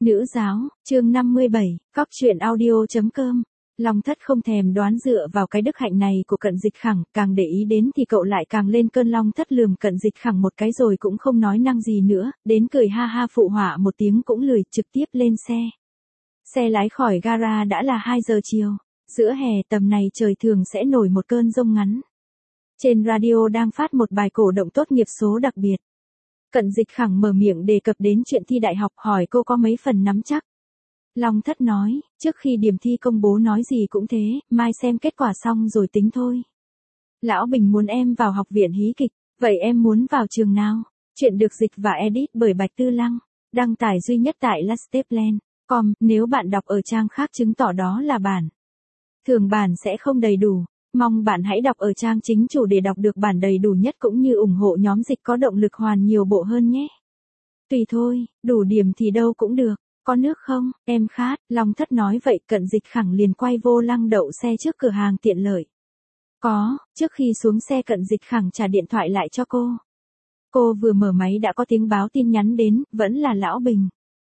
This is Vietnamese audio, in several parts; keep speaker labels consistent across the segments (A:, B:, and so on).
A: Nữ giáo, chương 57, cóc truyện audio.com. Long Thất không thèm đoán dựa vào cái đức hạnh này của Cận Dịch Khẳng, càng để ý đến thì cậu lại càng lên cơn. Long Thất lườm Cận Dịch Khẳng một cái rồi cũng không nói năng gì nữa, đến cười ha ha phụ họa một tiếng cũng lười, trực tiếp lên xe. Xe lái khỏi gara đã là 2 giờ chiều, giữa hè tầm này trời thường sẽ nổi một cơn giông ngắn. Trên radio đang phát một bài cổ động tốt nghiệp số đặc biệt. Cận Dịch Khẳng mở miệng đề cập đến chuyện thi đại học, hỏi cô có mấy phần nắm chắc. Long Thất nói, trước khi điểm thi công bố nói gì cũng thế, mai xem kết quả xong rồi tính thôi. Lão Bình muốn em vào học viện hí kịch, vậy em muốn vào trường nào? Chuyện được dịch và edit bởi Bạch Tư Lăng, đăng tải duy nhất tại lasteplan.com, nếu bạn đọc ở trang khác chứng tỏ đó là bản. Thường bản sẽ không đầy đủ. Mong bạn hãy đọc ở trang chính chủ để đọc được bản đầy đủ nhất cũng như ủng hộ nhóm dịch có động lực hoàn nhiều bộ hơn nhé. Tùy thôi, đủ điểm thì đâu cũng được. Có nước không, em khát, Long Thất nói vậy. Cận Dịch Khẳng liền quay vô lăng đậu xe trước cửa hàng tiện lợi. Có, trước khi xuống xe Cận Dịch Khẳng trả điện thoại lại cho cô. Cô vừa mở máy đã có tiếng báo tin nhắn đến, vẫn là Lão Bình.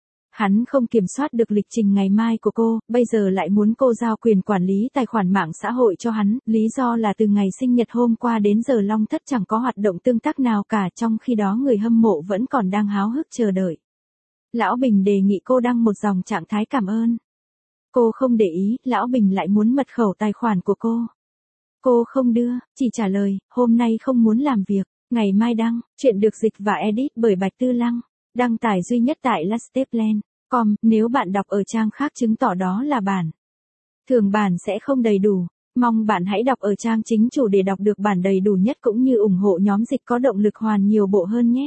A: Hắn không kiểm soát được lịch trình ngày mai của cô, bây giờ lại muốn cô giao quyền quản lý tài khoản mạng xã hội cho hắn, lý do là từ ngày sinh nhật hôm qua đến giờ Long Thất chẳng có hoạt động tương tác nào cả, trong khi đó người hâm mộ vẫn còn đang háo hức chờ đợi. Lão Bình đề nghị cô đăng một dòng trạng thái cảm ơn. Cô không để ý, Lão Bình lại muốn mật khẩu tài khoản của cô. Cô không đưa, chỉ trả lời, hôm nay không muốn làm việc, ngày mai đăng. Chuyện được dịch và edit bởi Bạch Tư Lăng, đăng tải duy nhất tại lasteplan.com, nếu bạn đọc ở trang khác chứng tỏ đó là bản. Thường bản sẽ không đầy đủ. Mong bạn hãy đọc ở trang chính chủ để đọc được bản đầy đủ nhất cũng như ủng hộ nhóm dịch có động lực hoàn nhiều bộ hơn nhé.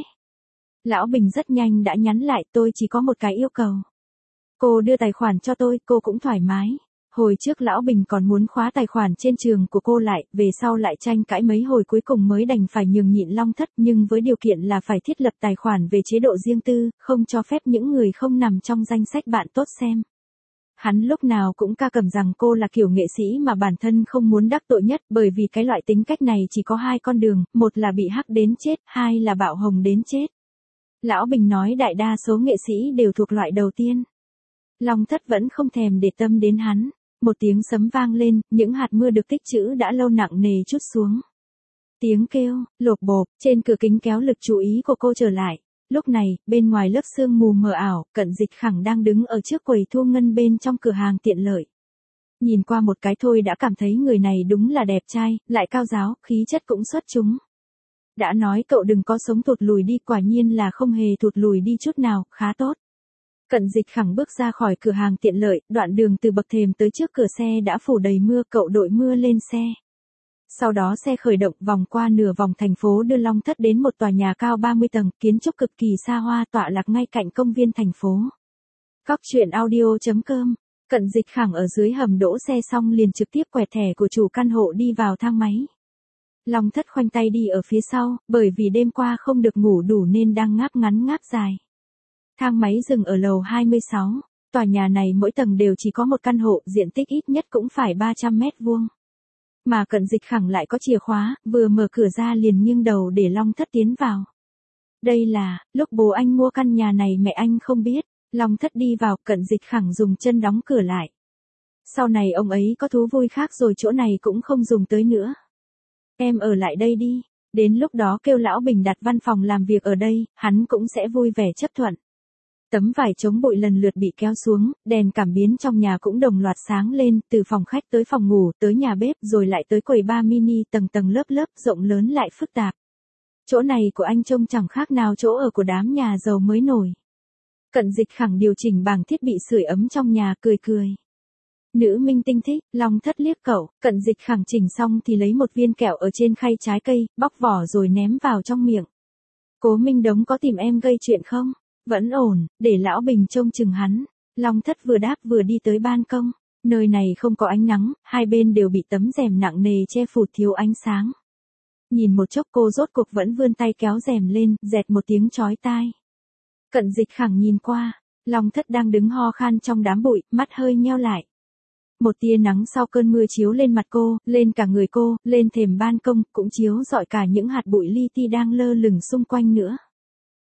A: Lão Bình rất nhanh đã nhắn lại, tôi chỉ có một cái yêu cầu. Cô đưa tài khoản cho tôi, cô cũng thoải mái. Hồi trước Lão Bình còn muốn khóa tài khoản trên trường của cô lại, về sau lại tranh cãi mấy hồi cuối cùng mới đành phải nhường nhịn Long Thất, nhưng với điều kiện là phải thiết lập tài khoản về chế độ riêng tư, không cho phép những người không nằm trong danh sách bạn tốt xem. Hắn lúc nào cũng ca cầm rằng cô là kiểu nghệ sĩ mà bản thân không muốn đắc tội nhất, bởi vì cái loại tính cách này chỉ có hai con đường, một là bị hắc đến chết, hai là bạo hồng đến chết. Lão Bình nói đại đa số nghệ sĩ đều thuộc loại đầu tiên. Long Thất vẫn không thèm để tâm đến hắn. Một tiếng sấm vang lên, những hạt mưa được tích trữ đã lâu nặng nề trút xuống. Tiếng kêu, lộp bộp, trên cửa kính kéo lực chú ý của cô trở lại. Lúc này, bên ngoài lớp sương mù mờ ảo, Cận Dịch Khẳng đang đứng ở trước quầy thu ngân bên trong cửa hàng tiện lợi. Nhìn qua một cái thôi đã cảm thấy người này đúng là đẹp trai, lại cao ráo, khí chất cũng xuất chúng. Đã nói cậu đừng có sống thụt lùi đi, quả nhiên là không hề thụt lùi đi chút nào, khá tốt. Cận Dịch Khẳng bước ra khỏi cửa hàng tiện lợi, đoạn đường từ bậc thềm tới trước cửa xe đã phủ đầy mưa, cậu đội mưa lên xe. Sau đó xe khởi động vòng qua nửa vòng thành phố đưa Long Thất đến một tòa nhà cao 30 tầng, kiến trúc cực kỳ xa hoa tọa lạc ngay cạnh công viên thành phố. Cóc truyện audio.com. Cận Dịch Khẳng ở dưới hầm đỗ xe xong liền trực tiếp quẹt thẻ của chủ căn hộ đi vào thang máy. Long Thất khoanh tay đi ở phía sau, bởi vì đêm qua không được ngủ đủ nên đang ngáp ngắn ngáp dài. Thang máy dừng ở lầu 26, tòa nhà này mỗi tầng đều chỉ có một căn hộ, diện tích ít nhất cũng phải 300 mét vuông. Mà Cận Dịch Khẳng lại có chìa khóa, vừa mở cửa ra liền nghiêng đầu để Long Thất tiến vào. Đây là, lúc bố anh mua căn nhà này mẹ anh không biết. Long Thất đi vào, Cận Dịch Khẳng dùng chân đóng cửa lại. Sau này ông ấy có thú vui khác rồi, chỗ này cũng không dùng tới nữa. Em ở lại đây đi, đến lúc đó kêu Lão Bình đặt văn phòng làm việc ở đây, hắn cũng sẽ vui vẻ chấp thuận. Tấm vải chống bụi lần lượt bị kéo xuống, đèn cảm biến trong nhà cũng đồng loạt sáng lên, từ phòng khách tới phòng ngủ, tới nhà bếp, rồi lại tới quầy bar mini tầng tầng lớp lớp, rộng lớn lại phức tạp. Chỗ này của anh trông chẳng khác nào chỗ ở của đám nhà giàu mới nổi. Cận Dịch Khẳng điều chỉnh bảng thiết bị sưởi ấm trong nhà, cười cười. Nữ minh tinh thích, Long Thất liếc cậu. Cận Dịch Khẳng chỉnh xong thì lấy một viên kẹo ở trên khay trái cây, bóc vỏ rồi ném vào trong miệng. Cố Minh Đống có tìm em gây chuyện không? Vẫn ổn, để Lão Bình trông chừng hắn. Long Thất vừa đáp vừa đi tới ban công. Nơi này không có ánh nắng, hai bên đều bị tấm rèm nặng nề che phủ thiếu ánh sáng. Nhìn một chốc cô rốt cuộc vẫn vươn tay kéo rèm lên, dẹt một tiếng chói tai. Cận Dịch Khẳng nhìn qua, Long Thất đang đứng ho khan trong đám bụi, mắt hơi nheo lại. Một tia nắng sau cơn mưa chiếu lên mặt cô, lên cả người cô, lên thềm ban công, cũng chiếu rọi cả những hạt bụi li ti đang lơ lửng xung quanh nữa.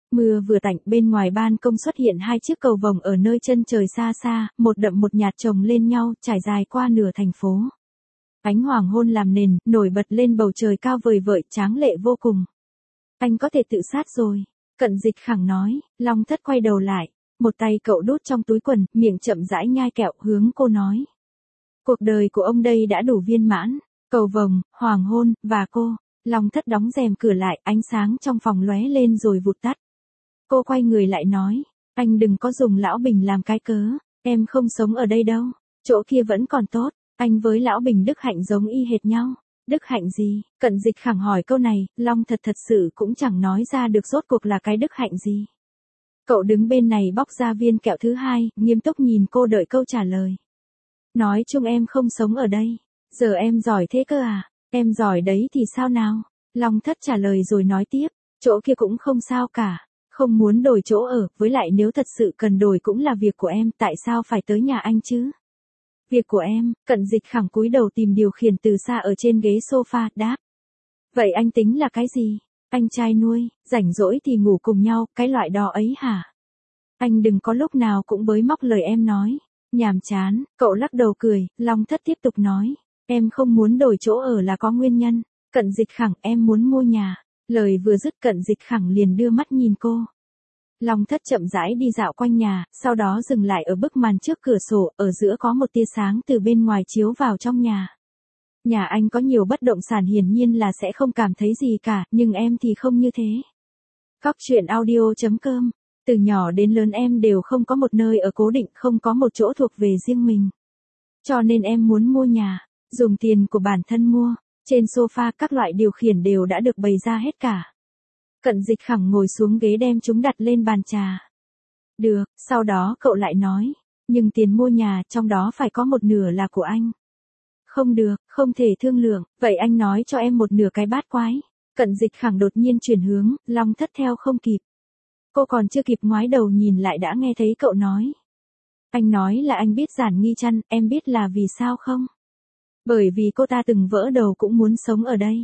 A: Mưa vừa tạnh, bên ngoài ban công xuất hiện hai chiếc cầu vồng ở nơi chân trời xa xa, một đậm một nhạt chồng lên nhau, trải dài qua nửa thành phố. Ánh hoàng hôn làm nền, nổi bật lên bầu trời cao vời vợi, tráng lệ vô cùng. Anh có thể tự sát rồi. Cận Dịch Khẳng nói. Long Thất quay đầu lại. Một tay cậu đút trong túi quần, miệng chậm rãi nhai kẹo, hướng cô nói. Cuộc đời của ông đây đã đủ viên mãn. Cầu vồng, hoàng hôn, và cô. Long Thất đóng rèm cửa lại, ánh sáng trong phòng lóe lên rồi vụt tắt. Cô quay người lại nói. Anh đừng có dùng Lão Bình làm cái cớ. Em không sống ở đây đâu. Chỗ kia vẫn còn tốt. Anh với Lão Bình đức hạnh giống y hệt nhau. Đức hạnh gì? Cận Dịch Khẳng hỏi câu này, Long thật sự cũng chẳng nói ra được rốt cuộc là cái đức hạnh gì. Cậu đứng bên này bóc ra viên kẹo thứ hai, nghiêm túc nhìn cô đợi câu trả lời. Nói chung em không sống ở đây. Giờ em giỏi thế cơ à? Em giỏi đấy thì sao nào? Long Thất trả lời rồi nói tiếp. Chỗ kia cũng không sao cả. Không muốn đổi chỗ ở, với lại nếu thật sự cần đổi cũng là việc của em, tại sao phải tới nhà anh chứ? Việc của em. Cận Dịch Khẳng cúi đầu tìm điều khiển từ xa ở trên ghế sofa, đáp. Vậy anh tính là cái gì? Anh trai nuôi, rảnh rỗi thì ngủ cùng nhau, cái loại đó ấy hả? Anh đừng có lúc nào cũng bới móc lời em nói. Nhàm chán, cậu lắc đầu cười, Long Thất tiếp tục nói. Em không muốn đổi chỗ ở là có nguyên nhân. Cận Dịch Khẳng, em muốn mua nhà. Lời vừa dứt Cận Dịch Khẳng liền đưa mắt nhìn cô. Long Thất chậm rãi đi dạo quanh nhà, sau đó dừng lại ở bức màn trước cửa sổ, ở giữa có một tia sáng từ bên ngoài chiếu vào trong nhà. Nhà anh có nhiều bất động sản hiển nhiên là sẽ không cảm thấy gì cả, nhưng em thì không như thế. Góc truyện audio.com. Từ nhỏ đến lớn em đều không có một nơi ở cố định, không có một chỗ thuộc về riêng mình. Cho nên em muốn mua nhà, dùng tiền của bản thân mua. Trên sofa các loại điều khiển đều đã được bày ra hết cả. Cận Dịch Khẳng ngồi xuống ghế đem chúng đặt lên bàn trà. Được, sau đó cậu lại nói. Nhưng tiền mua nhà trong đó phải có một nửa là của anh. Không được, không thể thương lượng, vậy anh nói cho em một nửa cái bát quái. Cận Dịch Khẳng đột nhiên chuyển hướng, Long Thất theo không kịp. Cô còn chưa kịp ngoái đầu nhìn lại đã nghe thấy cậu nói. Anh nói là anh biết Giản Nghi Trăn, em biết là vì sao không? Bởi vì cô ta từng vỡ đầu cũng muốn sống ở đây.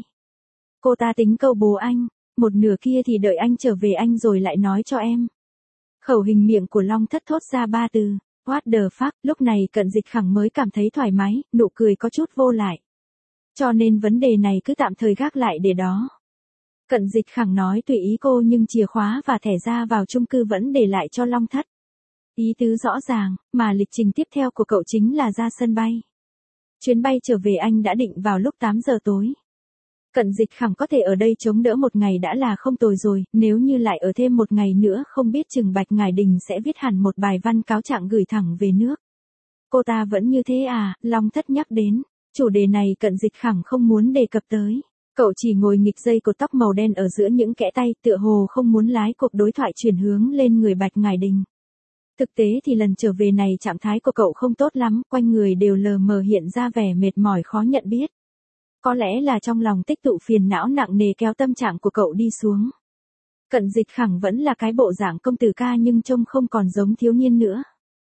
A: Cô ta tính câu bố anh, một nửa kia thì đợi anh trở về anh rồi lại nói cho em. Khẩu hình miệng của Long Thất thốt ra ba từ. What the fuck, lúc này Cận Dịch Khẳng mới cảm thấy thoải mái, nụ cười có chút vô lại. Cho nên vấn đề này cứ tạm thời gác lại để đó. Cận Dịch Khẳng nói tùy ý cô nhưng chìa khóa và thẻ ra vào chung cư vẫn để lại cho Long Thất. Ý tứ rõ ràng, mà lịch trình tiếp theo của cậu chính là ra sân bay. Chuyến bay trở về anh đã định vào lúc 8 giờ tối. Cận Dịch Khẳng có thể ở đây chống đỡ một ngày đã là không tồi rồi, nếu như lại ở thêm một ngày nữa không biết chừng Bạch Ngải Đình sẽ viết hẳn một bài văn cáo trạng gửi thẳng về nước. Cô ta vẫn như thế à? Long Thất nhắc đến. Chủ đề này Cận Dịch Khẳng không muốn đề cập tới. Cậu chỉ ngồi nghịch dây cột tóc màu đen ở giữa những kẽ tay, tựa hồ không muốn lái cuộc đối thoại chuyển hướng lên người Bạch Ngải Đình. Thực tế thì lần trở về này trạng thái của cậu không tốt lắm, quanh người đều lờ mờ hiện ra vẻ mệt mỏi khó nhận biết. Có lẽ là trong lòng tích tụ phiền não nặng nề kéo tâm trạng của cậu đi xuống. Cận Dịch Khẳng vẫn là cái bộ dạng công tử ca nhưng trông không còn giống thiếu niên nữa.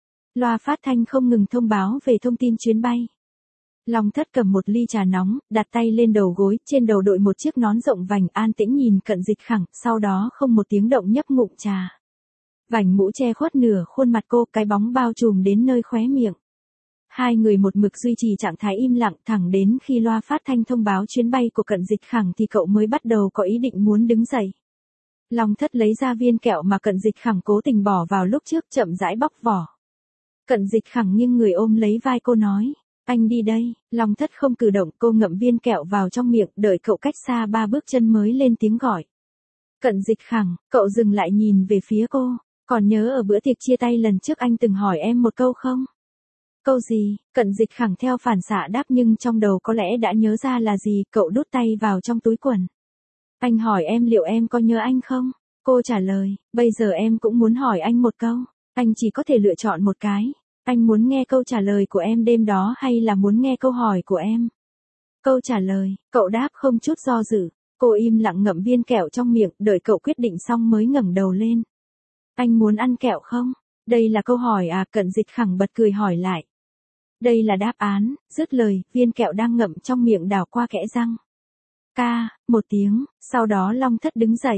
A: Loa phát thanh không ngừng thông báo về thông tin chuyến bay. Long Thất cầm một ly trà nóng, đặt tay lên đầu gối, trên đầu đội một chiếc nón rộng vành, an tĩnh nhìn Cận Dịch Khẳng, sau đó không một tiếng động nhấp ngụm trà. Vành mũ che khuất nửa khuôn mặt cô, cái bóng bao trùm đến nơi khóe miệng. Hai người một mực duy trì trạng thái im lặng thẳng đến khi loa phát thanh thông báo chuyến bay của Cận Dịch Khẳng thì cậu mới bắt đầu có ý định muốn đứng dậy. Long Thất lấy ra viên kẹo mà Cận Dịch Khẳng cố tình bỏ vào lúc trước, chậm rãi bóc vỏ. Cận Dịch Khẳng nghiêng người ôm lấy vai cô nói. Anh đi đây. Long Thất không cử động, cô ngậm viên kẹo vào trong miệng, đợi cậu cách xa 3 bước chân mới lên tiếng gọi. Cận Dịch Khẳng, cậu dừng lại nhìn về phía cô. Còn nhớ ở bữa tiệc chia tay lần trước anh từng hỏi em một câu không? Câu gì? Cận Dịch Khẳng theo phản xạ đáp nhưng trong đầu có lẽ đã nhớ ra là gì, cậu đút tay vào trong túi quần. Anh hỏi em liệu em có nhớ anh không? Cô trả lời, bây giờ em cũng muốn hỏi anh một câu. Anh chỉ có thể lựa chọn một cái. Anh muốn nghe câu trả lời của em đêm đó hay là muốn nghe câu hỏi của em? Câu trả lời, cậu đáp không chút do dự. Cô im lặng ngậm viên kẹo trong miệng, đợi cậu quyết định xong mới ngẩng đầu lên. Anh muốn ăn kẹo không? Đây là câu hỏi à? Cận Dịch Khẳng bật cười hỏi lại. Đây là đáp án, dứt lời, viên kẹo đang ngậm trong miệng đảo qua kẽ răng. Ca, một tiếng, sau đó Long Thất đứng dậy.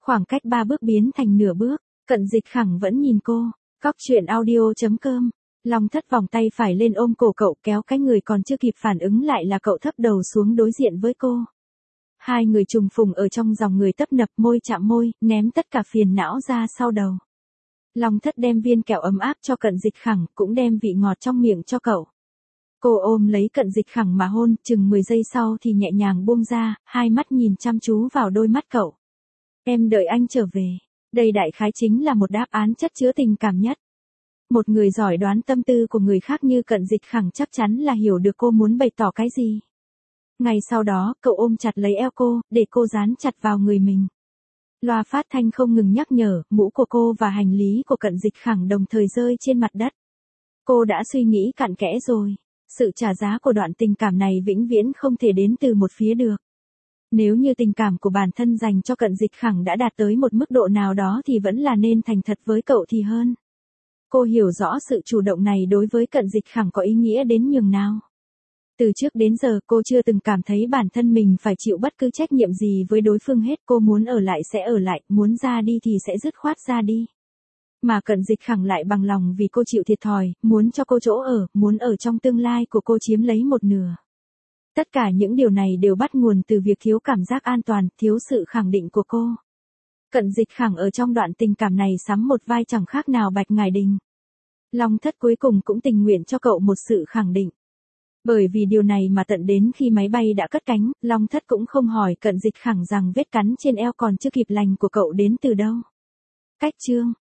A: Khoảng cách 3 bước biến thành nửa bước, Cận Dịch Khẳng vẫn nhìn cô. Cóc truyện audio.com. Long Thất vòng tay phải lên ôm cổ cậu, kéo cái người còn chưa kịp phản ứng lại là cậu thấp đầu xuống đối diện với cô. Hai người trùng phùng ở trong dòng người tấp nập, môi chạm môi, ném tất cả phiền não ra sau đầu. Long Thất đem viên kẹo ấm áp cho Cận Dịch Khẳng, cũng đem vị ngọt trong miệng cho cậu. Cô ôm lấy Cận Dịch Khẳng mà hôn, chừng 10 giây sau thì nhẹ nhàng buông ra, hai mắt nhìn chăm chú vào đôi mắt cậu. Em đợi anh trở về. Đây đại khái chính là một đáp án chất chứa tình cảm nhất. Một người giỏi đoán tâm tư của người khác như Cận Dịch Khẳng chắc chắn là hiểu được cô muốn bày tỏ cái gì. Ngày sau đó, cậu ôm chặt lấy eo cô, để cô dán chặt vào người mình. Loa phát thanh không ngừng nhắc nhở, mũ của cô và hành lý của Cận Dịch Khẳng đồng thời rơi trên mặt đất. Cô đã suy nghĩ cặn kẽ rồi. Sự trả giá của đoạn tình cảm này vĩnh viễn không thể đến từ một phía được. Nếu như tình cảm của bản thân dành cho Cận Dịch Khẳng đã đạt tới một mức độ nào đó thì vẫn là nên thành thật với cậu thì hơn. Cô hiểu rõ sự chủ động này đối với Cận Dịch Khẳng có ý nghĩa đến nhường nào. Từ trước đến giờ cô chưa từng cảm thấy bản thân mình phải chịu bất cứ trách nhiệm gì với đối phương hết. Cô muốn ở lại sẽ ở lại, muốn ra đi thì sẽ dứt khoát ra đi. Mà Cận Dịch Khẳng lại bằng lòng vì cô chịu thiệt thòi, muốn cho cô chỗ ở, muốn ở trong tương lai của cô chiếm lấy một nửa. Tất cả những điều này đều bắt nguồn từ việc thiếu cảm giác an toàn, thiếu sự khẳng định của cô. Cận Dịch Khẳng ở trong đoạn tình cảm này sắm một vai chẳng khác nào Bạch Ngải Đình. Long Thất cuối cùng cũng tình nguyện cho cậu một sự khẳng định. Bởi vì điều này mà tận đến khi máy bay đã cất cánh, Long Thất cũng không hỏi Cận Dịch Khẳng rằng vết cắn trên eo còn chưa kịp lành của cậu đến từ đâu. Cách chương